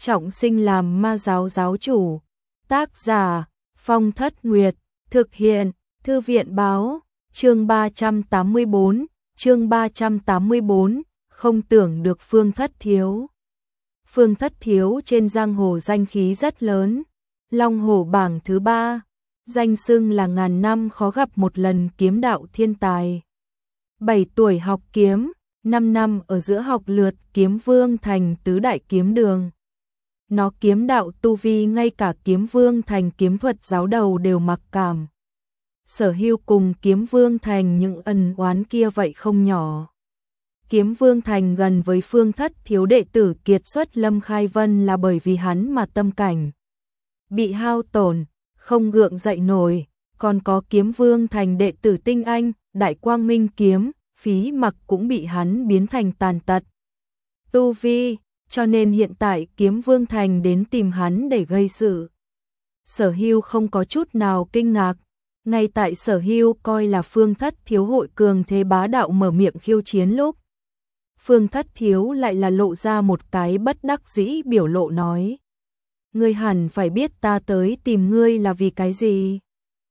trọng sinh làm ma giáo giáo chủ. Tác giả Phong Thất Nguyệt, thực hiện Thư viện Báo, chương 384, chương 384, không tưởng được Phương Thất Thiếu. Phương Thất Thiếu trên giang hồ danh khí rất lớn, Long Hổ bảng thứ 3, danh xưng là ngàn năm khó gặp một lần kiếm đạo thiên tài. 7 tuổi học kiếm, 5 năm ở giữa học lượt kiếm vương thành tứ đại kiếm đường. Nó kiếm đạo tu vi ngay cả kiếm vương thành kiếm thuật giáo đầu đều mặc cảm. Sở Hưu cùng kiếm vương thành những ân oán kia vậy không nhỏ. Kiếm vương thành gần với Phương Thất Thiếu đệ tử kiệt xuất Lâm Khai Vân là bởi vì hắn mà tâm cảnh bị hao tổn, không gượng dậy nổi. Còn có kiếm vương thành đệ tử tinh anh, Đại Quang Minh kiếm, Phí Mặc cũng bị hắn biến thành tàn tật tu vi, cho nên hiện tại kiếm vương thành đến tìm hắn để gây sự. Sở Hưu không có chút nào kinh ngạc, ngay tại Sở Hưu coi là Phương Thất Thiếu hội cường thế bá đạo mở miệng khiêu chiến lúc, Phương Thất Thiếu lại là lộ ra một cái bất đắc dĩ biểu lộ nói: ngươi hẳn phải biết ta tới tìm ngươi là vì cái gì.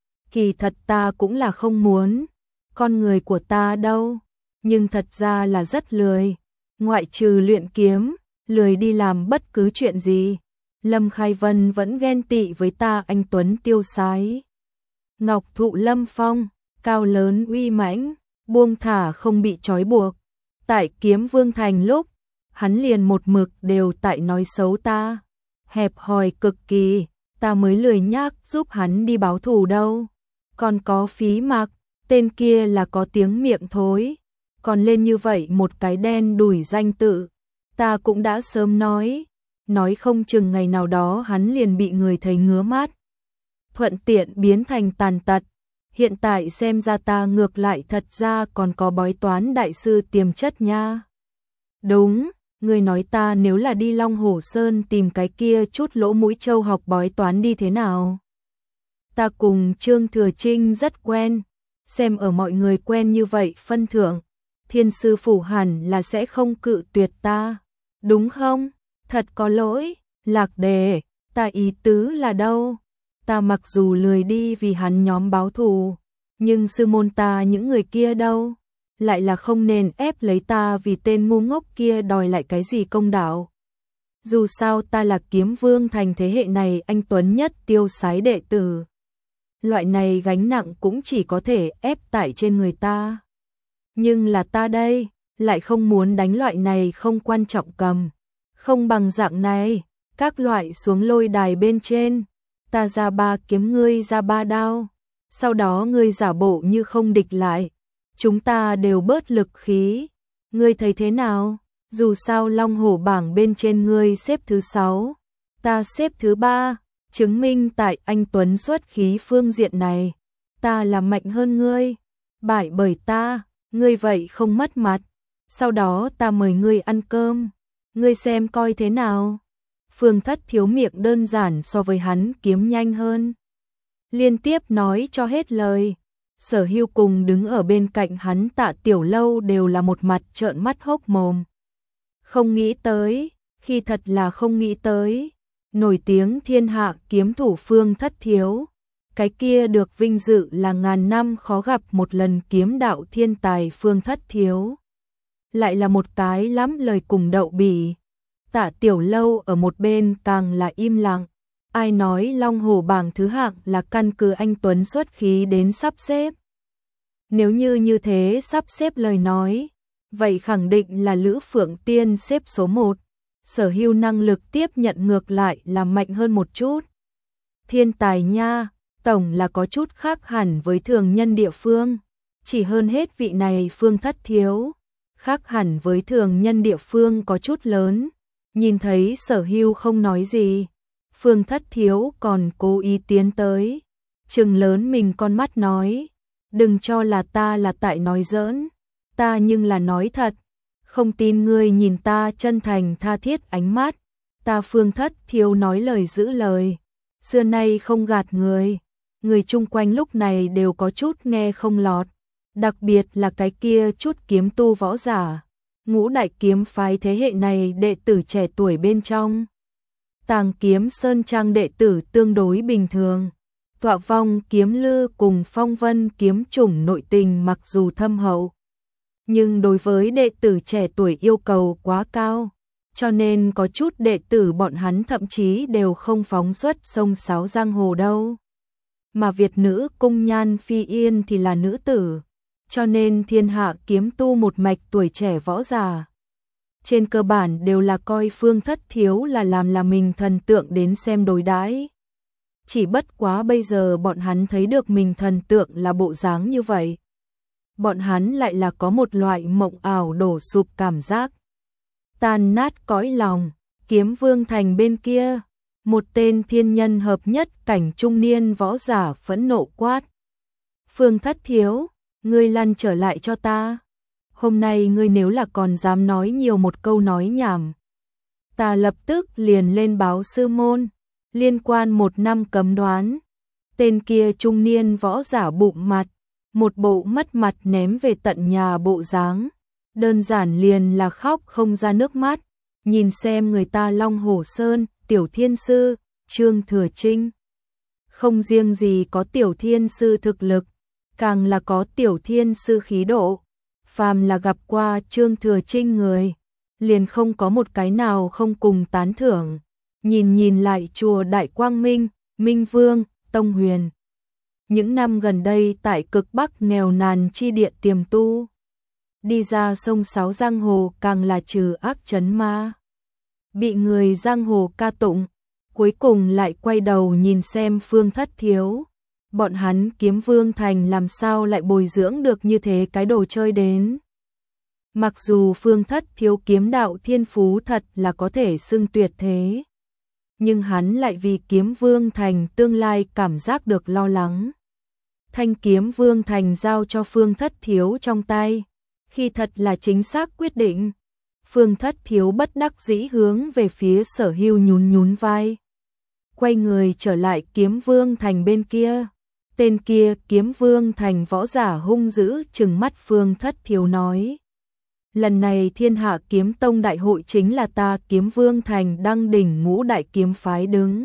Kỳ thật ta cũng là không muốn, con người của ta đâu, nhưng thật ra là rất lười, ngoại trừ luyện kiếm, lười đi làm bất cứ chuyện gì. Lâm Khai Vân vẫn ghen tị với ta anh tuấn tiêu sái. Ngọc thụ lâm phong, cao lớn uy mãnh, buông thả không bị trói buộc. Tại kiếm vương thành lúc, hắn liền một mực đều tại nói xấu ta. Hẹp hòi cực kỳ, ta mới lười nhác giúp hắn đi báo thù đâu. Còn có Phí Mặc, tên kia là có tiếng miệng thối. Còn lên như vậy một cái đen đủi danh tự, ta cũng đã sớm nói không chừng ngày nào đó hắn liền bị người thấy ngứa mắt, thuận tiện biến thành tàn tật. Hiện tại xem ra ta ngược lại thật ra còn có bói toán đại sư tiềm chất nha. Đúng, ngươi nói ta nếu là đi Long Hổ Sơn tìm cái kia chút lỗ mũi trâu học bói toán đi thế nào? Ta cùng Trương Thừa Trinh rất quen, xem ở mọi người quen như vậy phân thưởng, Thiên sư phủ hẳn là sẽ không cự tuyệt ta, đúng không? Thật có lỗi, Lạc Đề, ta ý tứ là đâu? Ta mặc dù lười đi vì hắn nhóm báo thù, nhưng sư môn ta những người kia đâu? Lại là không nên ép lấy ta vì tên ngu ngốc kia đòi lại cái gì công đạo. Dù sao ta là kiếm vương thành thế hệ này anh tuấn nhất tiêu sái đệ tử. Loại này gánh nặng cũng chỉ có thể ép tại trên người ta. Nhưng là ta đây, lại không muốn đánh loại này không quan trọng cầm. Không bằng dạng này, các loại xuống lôi đài bên trên. Ta ra 3 kiếm ngươi ra 3 đao. Sau đó ngươi giả bộ như không địch lại. Chúng ta đều bớt lực khí. Ngươi thấy thế nào? Dù sao Long Hổ bảng bên trên ngươi xếp thứ 6, ta xếp thứ 3, chứng minh tại anh tuấn xuất khí phương diện này, ta là mạnh hơn ngươi. Bại bởi ta, ngươi vậy không mất mặt. Sau đó ta mời ngươi ăn cơm, ngươi xem coi thế nào. Phương Thất Thiếu miệng đơn giản so với hắn kiếm nhanh hơn. Liên tiếp nói cho hết lời. Sở Hưu cùng đứng ở bên cạnh hắn Tạ Tiểu Lâu đều là một mặt trợn mắt hốc mồm. Không nghĩ tới, khi thật là không nghĩ tới. Nổi tiếng thiên hạ kiếm thủ Phương Thất Thiếu. Cái kia được vinh dự là ngàn năm khó gặp một lần kiếm đạo thiên tài Phương Thất Thiếu. Lại là một cái lắm lời cùng đậu bỉ. Tạ Tiểu Lâu ở một bên càng là im lặng. Ai nói Long Hổ bảng thứ hạng là căn cứ anh tuấn xuất khí đến sắp xếp. Nếu như thế sắp xếp lời nói, vậy khẳng định là Lữ Phượng Tiên xếp số 1. Sở Hưu năng lực tiếp nhận ngược lại là mạnh hơn một chút. Thiên tài nha, tổng là có chút khác hẳn với thường nhân địa phương. Chỉ hơn hết vị này Phương Thất Thiếu, khác hẳn với thường nhân địa phương có chút lớn. Nhìn thấy Sở Hưu không nói gì, Phương Thất Thiếu còn cố ý tiến tới, trừng lớn mình con mắt nói: đừng cho là ta là tại nói giỡn, ta nhưng là nói thật. Không tin ngươi nhìn ta chân thành tha thiết ánh mắt, ta Phương Thất Thiếu nói lời giữ lời, xưa nay không gạt người. Người chung quanh lúc này đều có chút nghe không lọt, đặc biệt là cái kia chút kiếm tu võ giả, ngũ đại kiếm phái thế hệ này đệ tử trẻ tuổi bên trong. Tàng Kiếm Sơn Trang đệ tử tương đối bình thường. Tọa Vong Kiếm Lư cùng Phong Vân kiếm chủng nội tình mặc dù thâm hậu, nhưng đối với đệ tử trẻ tuổi yêu cầu quá cao, cho nên có chút đệ tử bọn hắn thậm chí đều không phóng xuất sông sáo giang hồ đâu. Mà Việt nữ Cung Nhan Phi Yên thì là nữ tử, cho nên thiên hạ kiếm tu một mạch tuổi trẻ võ giả trên cơ bản đều là coi Phương Thất Thiếu là mình thần tượng đến xem đối đãi. Chỉ bất quá bây giờ bọn hắn thấy được mình thần tượng là bộ dáng như vậy, bọn hắn lại là có một loại mộng ảo đổ sụp cảm giác. Tan nát cõi lòng. Kiếm Vương Thành bên kia, một tên thiên nhân hợp nhất cảnh trung niên võ giả phẫn nộ quát: Phương Thất Thiếu, ngươi lăn trở lại cho ta. Hôm nay ngươi nếu là còn dám nói nhiều một câu nói nhảm, ta lập tức liền lên báo sư môn, liên quan 1 năm cấm đoán. Tên kia trung niên võ giả bụng mặt, một bộ mất mặt ném về tận nhà bộ dáng, đơn giản liền là khóc không ra nước mắt. Nhìn xem người ta Long Hồ Sơn, Tiểu Thiên Sư, Trương Thừa Trinh. Không riêng gì có Tiểu Thiên Sư thực lực, càng là có Tiểu Thiên Sư khí độ. Phàm là gặp qua Trương Thừa Trinh người, liền không có một cái nào không cùng tán thưởng. Nhìn lại chùa Đại Quang Minh, Minh Vương, Tông Huyền. Những năm gần đây tại cực Bắc nghèo nàn chi địa tiềm tu, đi ra sông sáo giang hồ càng là trừ ác trấn ma, bị người giang hồ ca tụng, cuối cùng lại quay đầu nhìn xem Phương Thất Thiếu. Bọn hắn Kiếm Vương Thành làm sao lại bồi dưỡng được như thế cái đồ chơi đến. Mặc dù Phương Thất Thiếu kiếm đạo thiên phú thật là có thể xưng tuyệt thế, nhưng hắn lại vì Kiếm Vương Thành tương lai cảm giác được lo lắng. Thanh Kiếm Vương Thành giao cho Phương Thất Thiếu trong tay, khi thật là chính xác quyết định. Phương Thất Thiếu bất đắc dĩ hướng về phía Sở Hưu nhún vai, quay người trở lại Kiếm Vương Thành bên kia. Tên kia Kiếm Vương Thành võ giả hung dữ trừng mắt Phương Thất Thiếu nói: lần này Thiên Hạ Kiếm Tông đại hội chính là ta Kiếm Vương Thành đăng đỉnh ngũ đại kiếm phái đứng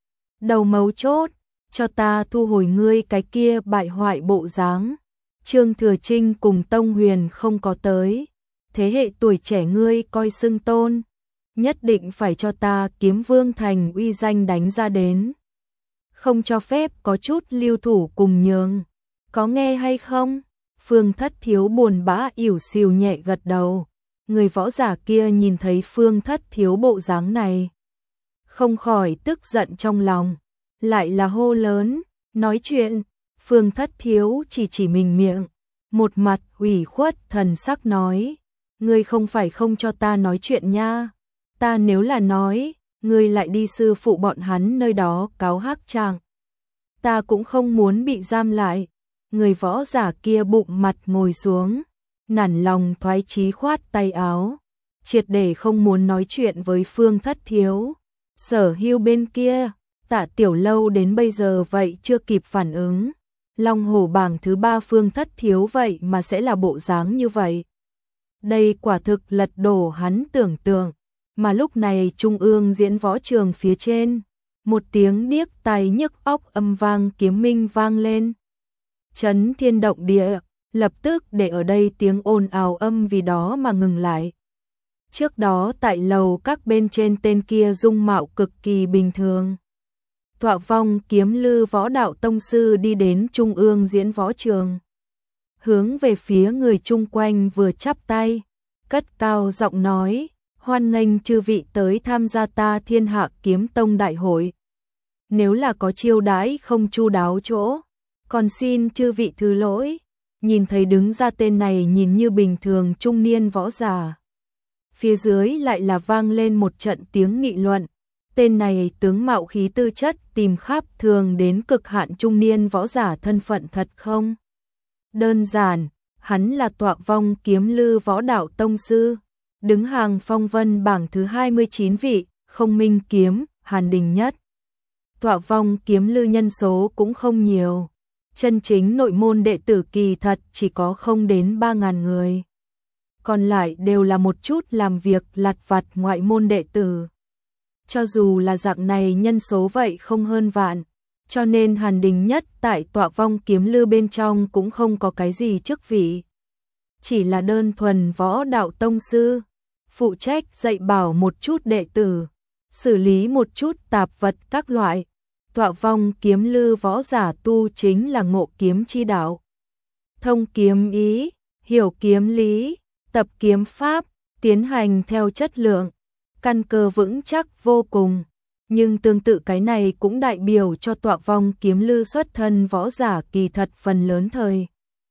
đầu mấu chốt, cho ta thu hồi ngươi cái kia bại hoại bộ dáng. Trương Thừa Trinh cùng Tông Huyền không có tới, thế hệ tuổi trẻ ngươi coi xưng tôn, nhất định phải cho ta Kiếm Vương Thành uy danh đánh ra đến, không cho phép có chút lưu thủ cùng nhường, có nghe hay không? Phương Thất Thiếu buồn bã ỉu xìu nhẹ gật đầu. Người võ giả kia nhìn thấy Phương Thất Thiếu bộ dáng này, không khỏi tức giận trong lòng, lại là hô lớn, nói chuyện. Phương Thất Thiếu chỉ mình miệng, một mặt ủy khuất thần sắc nói: ngươi không phải không cho ta nói chuyện nha, ta nếu là nói, ngươi lại đi sư phụ bọn hắn nơi đó cáo hắc trạng, ta cũng không muốn bị giam lại. Người võ giả kia bụng mặt ngồi xuống, nản lòng thoái chí khoát tay áo, triệt để không muốn nói chuyện với Phương Thất Thiếu. Sở Hưu bên kia, Tạ Tiểu Lâu đến bây giờ vậy chưa kịp phản ứng. Long Hổ bảng thứ 3 Phương Thất Thiếu vậy mà sẽ là bộ dáng như vậy. Đây quả thực lật đổ hắn tưởng tượng. Mà lúc này Trung ương diễn võ trường phía trên, một tiếng điếc tai nhức óc âm vang kiếm minh vang lên, chấn thiên động địa, lập tức để ở đây tiếng ồn ào âm vì đó mà ngừng lại. Trước đó tại lầu các bên trên tên kia dung mạo cực kỳ bình thường, Tọa Vong Kiếm Lư võ đạo tông sư đi đến Trung ương diễn võ trường, hướng về phía người chung quanh vừa chắp tay, cất cao giọng nói: hoan nghênh chư vị tới tham gia ta Thiên Hạ Kiếm Tông đại hội. Nếu là có chiêu đãi không chu đáo chỗ, còn xin chư vị thứ lỗi. Nhìn thấy đứng ra tên này nhìn như bình thường trung niên võ giả, phía dưới lại là vang lên một trận tiếng nghị luận. Tên này tướng mạo khí tư chất tìm khắp thường đến cực hạn trung niên võ giả thân phận thật không đơn giản, hắn là Tọa Vong Kiếm Lư võ đạo tông sư, đứng hàng phong vân bảng thứ 29 vị, không minh kiếm, hàn đình nhất. Tọa Vong Kiếm Lư nhân số cũng không nhiều, chân chính nội môn đệ tử kỳ thật chỉ có không đến 3.000 người. Còn lại đều là một chút làm việc lặt vặt ngoại môn đệ tử. Cho dù là dạng này nhân số vậy không hơn vạn, cho nên Hàn Đình Nhất tại Tọa Vong Kiếm Lư bên trong cũng không có cái gì chức vị. Chỉ là đơn thuần võ đạo tông sư, phụ trách dạy bảo một chút đệ tử, xử lý một chút tạp vật các loại. Tọa Vong Kiếm Lư võ giả tu chính là ngộ kiếm chi đạo. Thông kiếm ý, hiểu kiếm lý, tập kiếm pháp, tiến hành theo chất lượng, căn cơ vững chắc vô cùng. Nhưng tương tự cái này cũng đại biểu cho Tọa Vong Kiếm Lư xuất thân võ giả kỳ thật phần lớn thời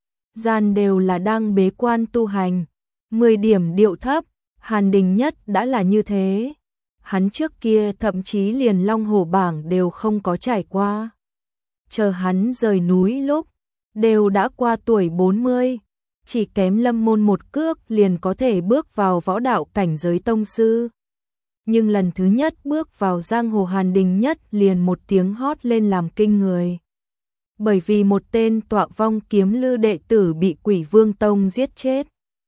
gian đều là đang bế quan tu hành. 10 điểm điệu thấp, Hàn Đình Nhất đã là như thế. Hắn trước kia thậm chí liền Long Hổ bảng đều không có trải qua. Chờ hắn rời núi lúc, đều đã qua tuổi 40, chỉ kém Lâm Môn một cước liền có thể bước vào võ đạo cảnh giới tông sư. Nhưng lần thứ nhất bước vào giang hồ, Hàn Đình Nhất liền một tiếng hót lên làm kinh người. Bởi vì một tên Tọa Vong Kiếm Lư đệ tử bị Quỷ Vương Tông giết chết.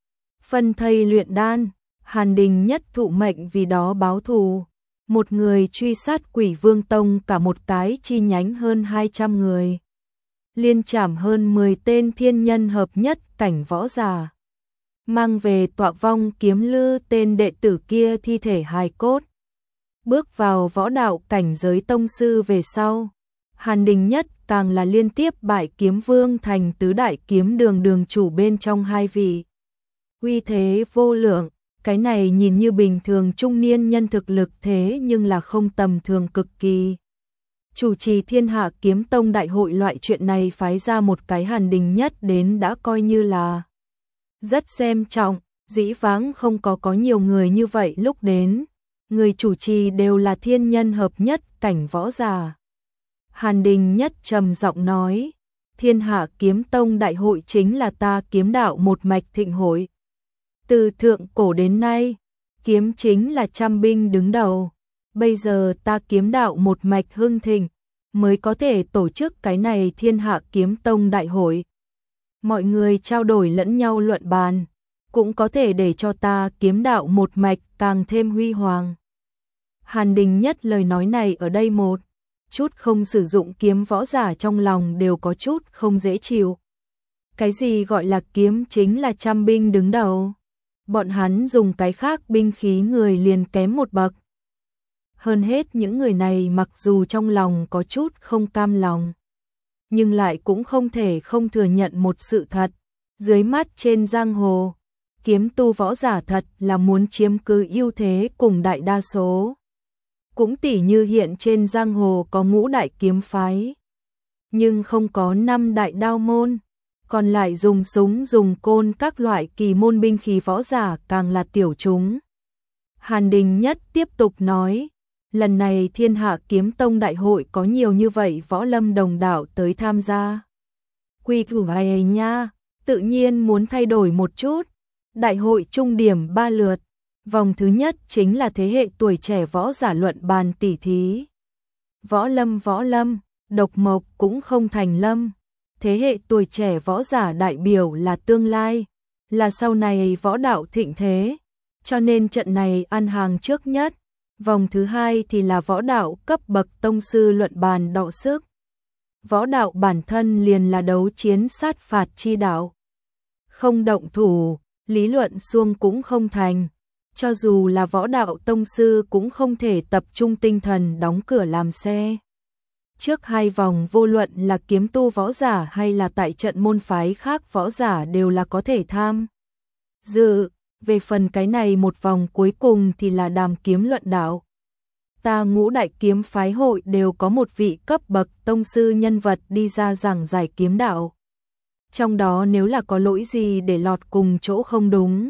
Phân thây luyện đan, Hàn Đình Nhất thụ mệnh vì đó báo thù. Một người truy sát Quỷ Vương Tông cả một cái chi nhánh hơn 200 người. Liên trảm hơn 10 tên thiên nhân hợp nhất cảnh võ giả. Mang về Tọa Vong Kiếm Lư tên đệ tử kia thi thể hài cốt. Bước vào võ đạo cảnh giới tông sư về sau, Hàn Đình Nhất càng là liên tiếp bại Kiếm Vương thành tứ đại kiếm đường đường chủ bên trong 2 vị. Uy thế vô lượng, cái này nhìn như bình thường trung niên nhân thực lực thế nhưng là không tầm thường cực kỳ. Chủ trì Thiên Hạ Kiếm Tông đại hội loại chuyện này phái ra một cái Hàn Đình Nhất đến đã coi như là rất xem trọng, dĩ vãng không có nhiều người như vậy lúc đến. Người chủ trì đều là thiên nhân hợp nhất cảnh võ giả. Hàn Đình Nhất trầm giọng nói, Thiên Hạ Kiếm Tông đại hội chính là ta kiếm đạo một mạch thịnh hội. Từ thượng cổ đến nay, kiếm chính là trăm binh đứng đầu. Bây giờ ta kiếm đạo một mạch hưng thịnh, mới có thể tổ chức cái này Thiên Hạ Kiếm Tông đại hội. Mọi người trao đổi lẫn nhau luận bàn, cũng có thể để cho ta kiếm đạo một mạch càng thêm huy hoàng. Hàn Đình Nhất lời nói này ở đây một chút không sử dụng kiếm võ giả trong lòng đều có chút không dễ chịu. Cái gì gọi là kiếm chính là trăm binh đứng đầu? Bọn hắn dùng cái khác binh khí người liền kém một bậc. Hơn hết những người này mặc dù trong lòng có chút không cam lòng, nhưng lại cũng không thể không thừa nhận một sự thật. Dưới mắt trên giang hồ, kiếm tu võ giả thật là muốn chiếm cứ ưu thế cùng đại đa số. Cũng tỉ như hiện trên giang hồ có ngũ đại kiếm phái, nhưng không có 5 đại đao môn, còn lại dùng súng dùng côn các loại kỳ môn binh khí võ giả càng là tiểu chúng. Hàn Đình Nhất tiếp tục nói, lần này Thiên Hạ Kiếm Tông đại hội có nhiều như vậy võ lâm đồng đạo tới tham gia. Quy củ này nha, tự nhiên muốn thay đổi một chút. Đại hội trung điểm 3 lượt. Vòng thứ nhất chính là thế hệ tuổi trẻ võ giả luận bàn tỉ thí. Võ lâm, độc mộc cũng không thành lâm. Thế hệ tuổi trẻ võ giả đại biểu là tương lai, là sau này võ đạo thịnh thế. Cho nên trận này ăn hàng trước nhất. Vòng thứ hai thì là võ đạo cấp bậc tông sư luận bàn đọ sức. Võ đạo bản thân liền là đấu chiến sát phạt chi đạo. Không động thủ, lý luận xuông cũng không thành. Cho dù là võ đạo tông sư cũng không thể tập trung tinh thần đóng cửa làm xe. Trước 2 vòng vô luận là kiếm tu võ giả hay là tại trận môn phái khác võ giả đều là có thể tham dự. Về phần cái này một vòng cuối cùng thì là đàm kiếm luận đạo. Ta ngũ đại kiếm phái hội đều có một vị cấp bậc tông sư nhân vật đi ra giảng giải kiếm đạo. Trong đó nếu là có lỗi gì để lọt cùng chỗ không đúng,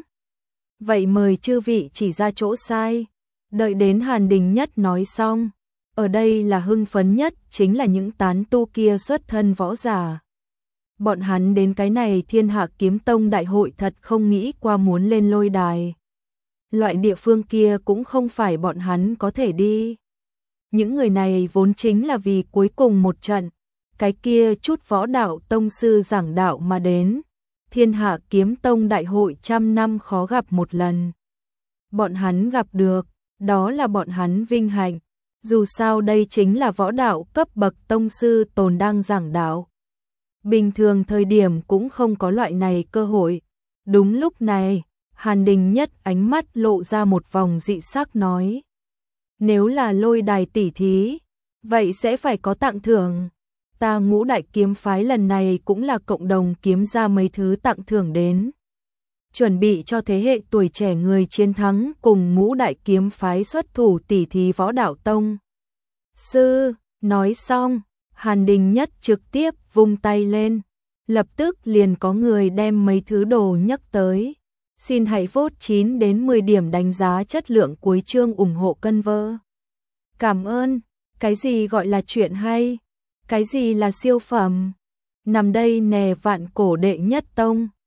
vậy mời chư vị chỉ ra chỗ sai. Đợi đến Hàn Đình Nhất nói xong, ở đây là hưng phấn nhất chính là những tán tu kia xuất thân võ giả. Bọn hắn đến cái này Thiên Hạ Kiếm Tông đại hội thật không nghĩ qua muốn lên lôi đài. Loại địa phương kia cũng không phải bọn hắn có thể đi. Những người này vốn chính là vì cuối cùng một trận, cái kia chút võ đạo tông sư giảng đạo mà đến. Thiên Hạ Kiếm Tông đại hội trăm năm khó gặp một lần. Bọn hắn gặp được, đó là bọn hắn vinh hạnh. Dù sao đây chính là võ đạo cấp bậc tông sư tồn đang giảng đạo. Bình thường thời điểm cũng không có loại này cơ hội. Đúng lúc này, Hàn Đình Nhất ánh mắt lộ ra một vòng dị sắc nói. Nếu là lôi đài tỉ thí, vậy sẽ phải có tặng thưởng. Ta Ngũ Đại Kiếm Phái lần này cũng là cộng đồng kiếm ra mấy thứ tặng thưởng đến. Chuẩn bị cho thế hệ tuổi trẻ người chiến thắng cùng Ngũ Đại Kiếm Phái xuất thủ tỉ thí võ đạo tông. Sư, nói xong, Hàn Đình Nhất trực tiếp vung tay lên. Lập tức liền có người đem mấy thứ đồ nhấc tới. Xin hãy vote 9 đến 10 điểm đánh giá chất lượng cuối chương ủng hộ cân vơ. Cảm ơn, cái gì gọi là chuyện hay? Cái gì là siêu phẩm? Nằm đây nè Vạn Cổ đệ nhất tông.